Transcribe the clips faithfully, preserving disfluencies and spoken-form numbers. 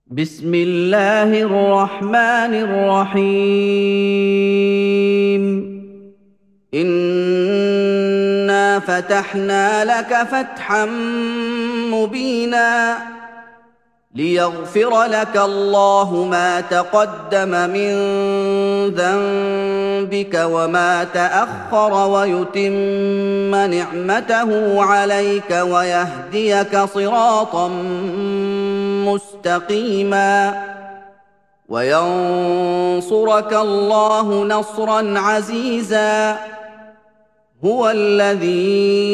بسم الله الرحمن الرحيم. إنا فتحنا لك فتحا مبينا ليغفر لك الله ما تقدم من ذنبك وما تأخر ويتم نعمته عليك ويهديك صراطا مستقيما وينصرك الله نصرا عزيزا. هو الذي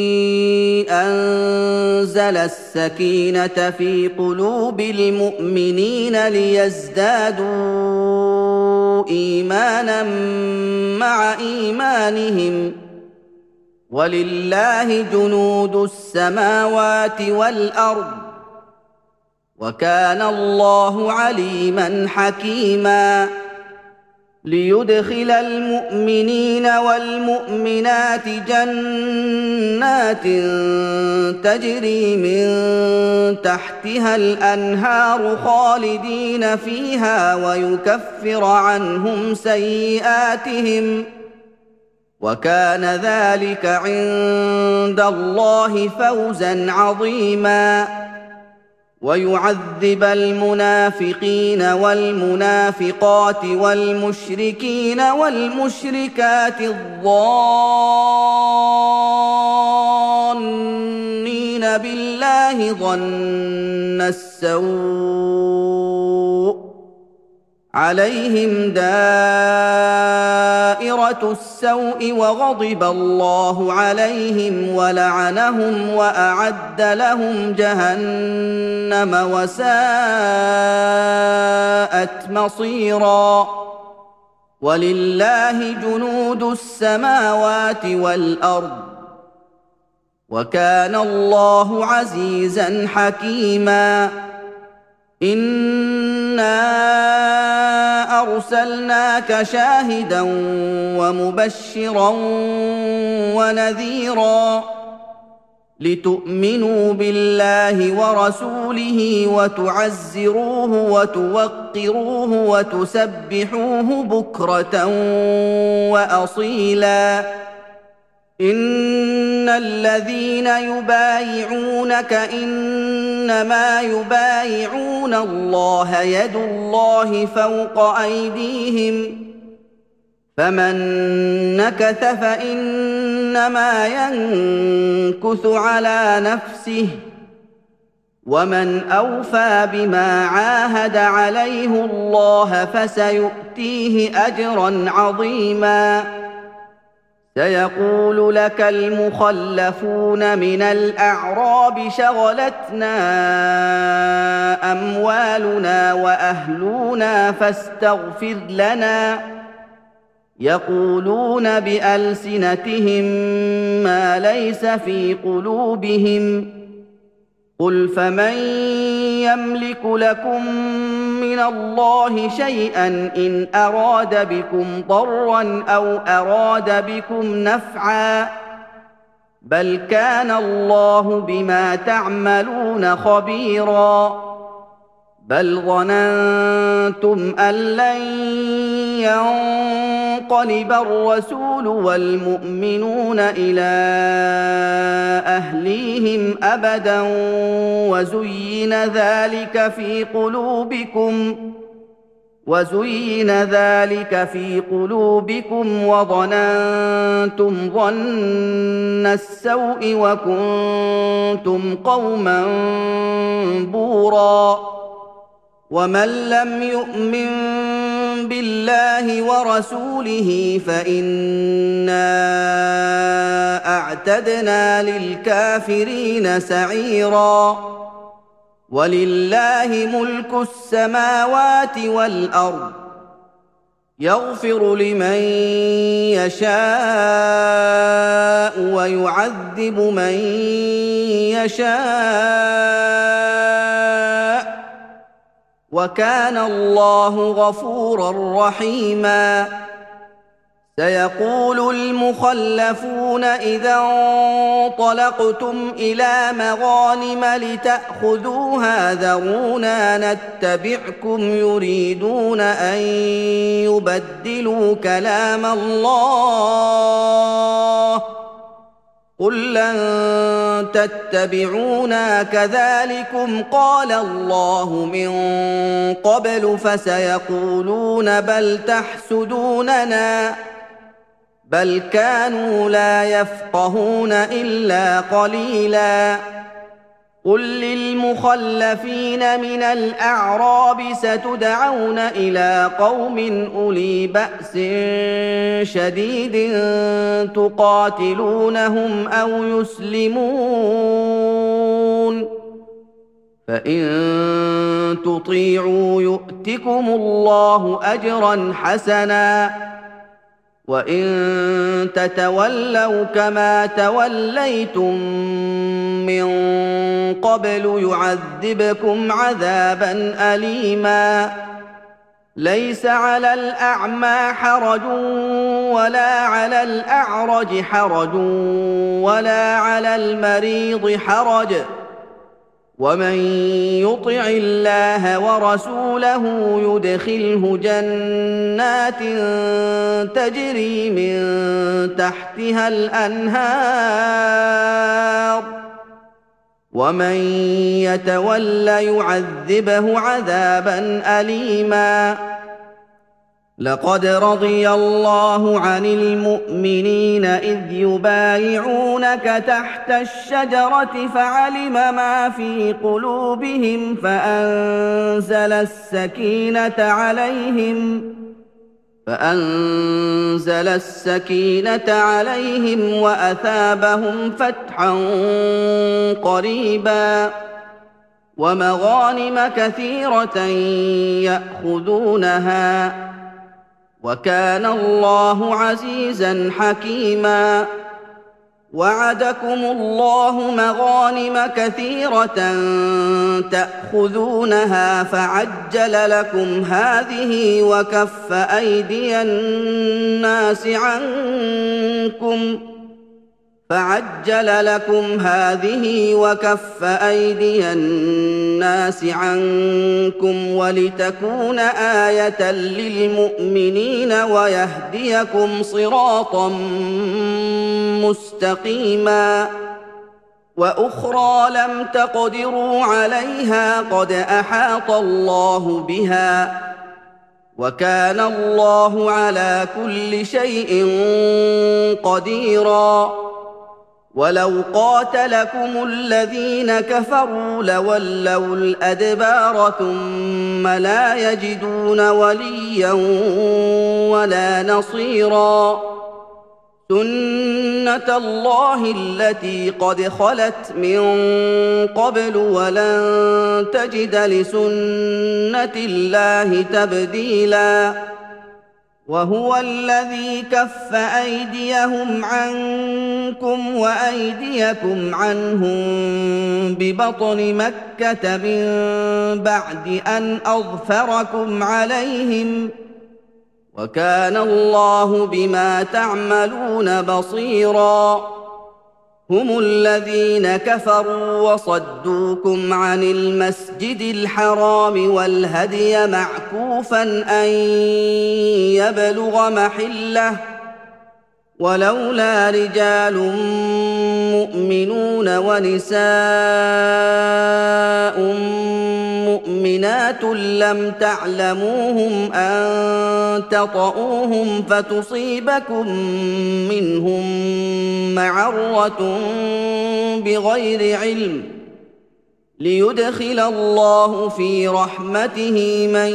أنزل السكينة في قلوب المؤمنين ليزدادوا إيمانا مع إيمانهم ولله جنود السماوات والأرض وكان الله عليما حكيما. ليدخل المؤمنين والمؤمنات جنات تجري من تحتها الأنهار خالدين فيها ويكفر عنهم سيئاتهم وكان ذلك عند الله فوزا عظيما. ويعذب المنافقين والمنافقات والمشركين والمشركات الظانين بالله ظن السوء عليهم دائرة السوء وغضب الله عليهم ولعنهم وأعد لهم جهنم وساءت مصيرا. ولله جنود السماوات والأرض وكان الله عزيزا حكيما. إنا أرسلناك شاهدا ومبشرا ونذيرا لتؤمنوا بالله ورسوله وتعزروه وتوقروه وتسبحوه بكرة وأصيلا. إن الذين يبايعونك إنما يبايعون الله يد الله فوق أيديهم فمن نكث فإنما ينكث على نفسه ومن أوفى بما عاهد عليه الله فسيؤتيه أجرا عظيما. سيقول لك المخلفون من الأعراب شغلتنا أموالنا وأهلنا فاستغفر لنا يقولون بألسنتهم ما ليس في قلوبهم قل فمن يملك لكم من الله شيئا إن أراد بكم ضرا أو أراد بكم نفعا بل كان الله بما تعملون خبيرا. بل ظننتم أن لن ينقلب الرسول والمؤمنون إلى أهليهم أبدا وزين ذلك في قلوبكم وزين ذلك في قلوبكم وظننتم ظن السوء وكنتم قوما بورا. ومن لم يؤمن بالله ورسوله فإنا أعتدنا للكافرين سعيرا. ولله ملك السماوات والأرض يغفر لمن يشاء ويعذب من يشاء وكان الله غفورا رحيما. سيقول المخلفون إذا انطلقتم إلى مغانم لتأخذوها ذرونا نتبعكم يريدون أن يبدلوا كلام الله قل لن تتبعونا كذلكم قال الله من قبل فسيقولون بل تحسدوننا بل كانوا لا يفقهون إلا قليلا قل للمخلفين من الأعراب ستدعون إلى قوم أولي بأس شديد تقاتلونهم أو يسلمون فإن تطيعوا يؤتكم الله أجرا حسنا وإن تتولوا كما توليتم من قبل يعذبكم عذابا أليما ليس على الأعمى حرج ولا على الأعرج حرج ولا على المريض حرج ومن يطع الله ورسوله يدخله جنات تجري من تحتها الأنهار ومن يتول يعذبه عذابا أليما لقد رضي الله عن المؤمنين إذ يبايعونك تحت الشجرة فعلم ما في قلوبهم فأنزل السكينة عليهم فأنزل السكينة عليهم وأثابهم فتحا قريبا ومغانم كثيرة يأخذونها وكان الله عزيزا حكيما وعدكم الله مغانم كثيرة تأخذونها فعجل لكم هذه وكف أيدي الناس عنكم فعجل لكم هذه وكف أيدي الناس عنكم ولتكون آية للمؤمنين ويهديكم صراطا مستقيما وأخرى لم تقدروا عليها قد أحاط الله بها وكان الله على كل شيء قديرا ولو قاتلكم الذين كفروا لولوا الأدبار ثم لا يجدون وليا ولا نصيرا سنة الله التي قد خلت من قبل ولن تجد لسنة الله تبديلا وهو الذي كف أيديهم عنكم وأيديكم عنهم ببطن مكة من بعد أن أظفركم عليهم وكان الله بما تعملون بصيرا هم الذين كفروا وصدوكم عن المسجد الحرام والهدي معكوفا أن يبلغ محله ولولا رجال مؤمنون ونساء مؤمنات لم تعلموهم أن تطؤوهم فتصيبكم منهم معرة بغير علم ليدخل الله في رحمته من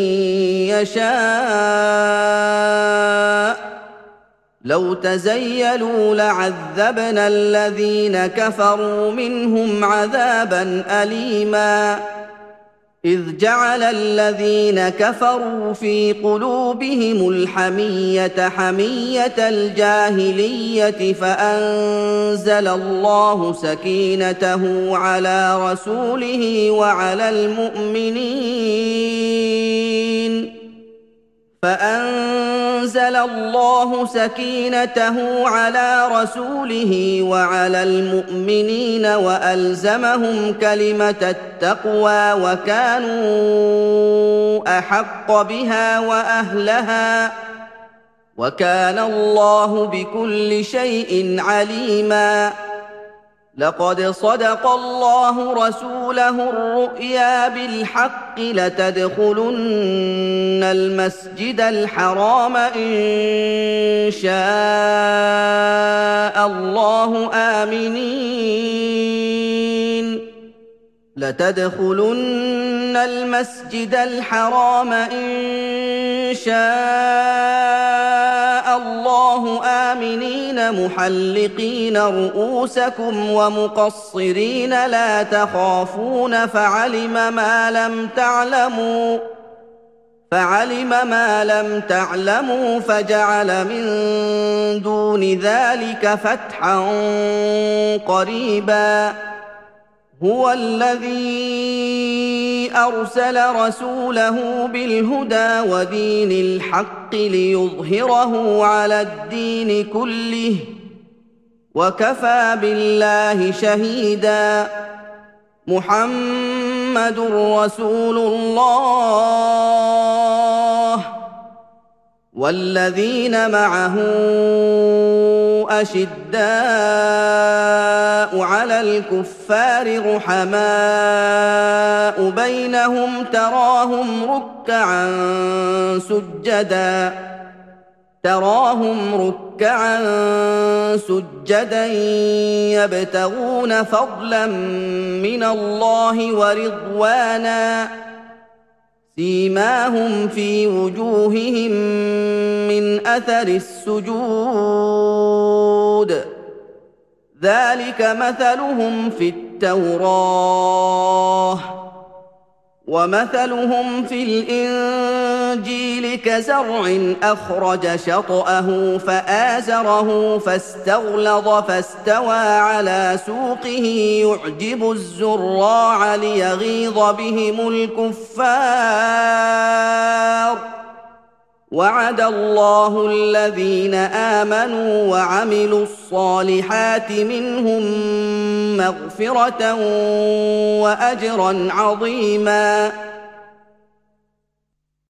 يشاء لو تزيلوا لعذبنا الذين كفروا منهم عذابا أليما إذ جعل الذين كفروا في قلوبهم الحمية حمية الجاهلية فأنزل الله سكينته على رسوله وعلى المؤمنين فأنزل أنزل الله سكينته على رسوله وعلى المؤمنين وألزمهم كلمة التقوى وكانوا أحق بها وأهلها وكان الله بكل شيء عليما. لقد صدق الله رسوله الرؤيا بالحق لتدخلن المسجد الحرام إن شاء الله آمنين لتدخلن المسجد الحرام إن شاء الله آمنين محلقين رؤوسكم ومقصرين لا تخافون فعلم ما لم تعلموا فعلم ما لم تعلموا فجعل من دون ذلك فتحا قريبا. هو الذي أرسل رسوله بالهدى ودين الحق ليظهره على الدين كله وكفى بالله شهيدا. محمد رسول الله والذين معه أشداء على الكفار رحماء بينهم تراهم ركعا سجدا تراهم ركعا سجدا يبتغون فضلا من الله ورضوانا سيماهم في وجوههم من أثر السجود ذلك مثلهم في التوراة ومثلهم في الإنجيل كزرع أخرج شطأه فآزره فاستغلظ فاستوى على سوقه يعجب الزراع ليغيظ بهم الكفار. وعد الله الذين آمنوا وعملوا الصالحات منهم مغفرة وأجرا عظيما.